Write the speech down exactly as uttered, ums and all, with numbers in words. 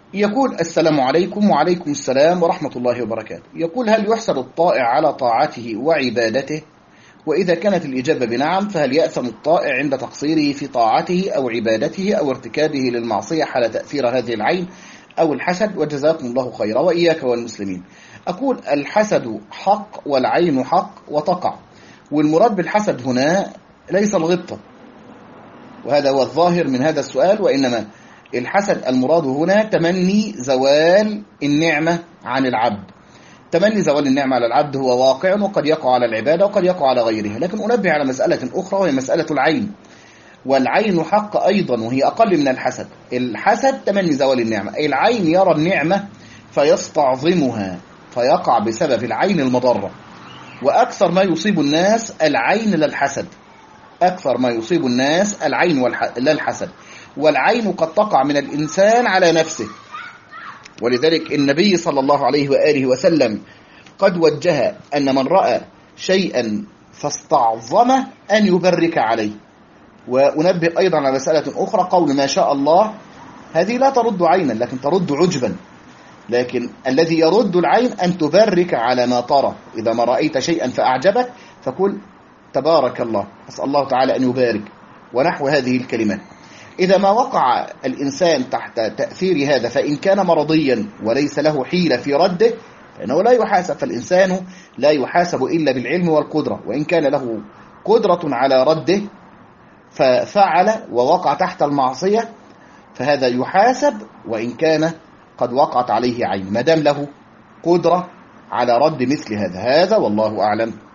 يقول: السلام عليكم. وعليكم السلام ورحمة الله وبركاته. يقول: هل يحسد الطائع على طاعته وعبادته؟ وإذا كانت الإجابة بنعم، فهل يأثم الطائع عند تقصيره في طاعته أو عبادته أو ارتكابه للمعصية حال تأثير هذه العين أو الحسد؟ وجزاكم الله خيرا وإياك والمسلمين. أقول: الحسد حق والعين حق وتقع، والمراد بالحسد هنا ليس الغبطة، وهذا هو الظاهر من هذا السؤال، وإنما الحسد المراد هنا تمني زوال النعمة عن العبد. تمني زوال النعمة على العبد هو واقع، وقد يقع على العبادة وقد يقع على غيرها. لكن أنبه على مسألة أخرى، وهي مسألة العين، والعين حق أيضا، وهي أقل من الحسد. الحسد تمني زوال النعمة، أي العين يرى النعمة فيستعظمها فيقع بسبب العين المضرة. وأكثر ما يصيب الناس العين لا الحسد، أكثر ما يصيب الناس العين لا الحسد. والعين قد تقع من الإنسان على نفسه، ولذلك النبي صلى الله عليه وآله وسلم قد وجه أن من رأى شيئا فاستعظمه أن يبرك عليه. وأنبه أيضا على مسألة أخرى، قول ما شاء الله هذه لا ترد عينا لكن ترد عجبا، لكن الذي يرد العين أن تبرك على ما ترى. إذا ما رأيت شيئا فأعجبك فقل تبارك الله، أسأل الله تعالى أن يبارك، ونحو هذه الكلمات. إذا ما وقع الإنسان تحت تأثير هذا، فإن كان مرضيا وليس له حيلة في رده فإنه لا يحاسب، فالإنسان لا يحاسب إلا بالعلم والقدرة. وإن كان له قدرة على رده ففعل ووقع تحت المعصية فهذا يحاسب، وإن كان قد وقعت عليه عين، ما دام له قدرة على رد مثل هذا. هذا والله أعلم.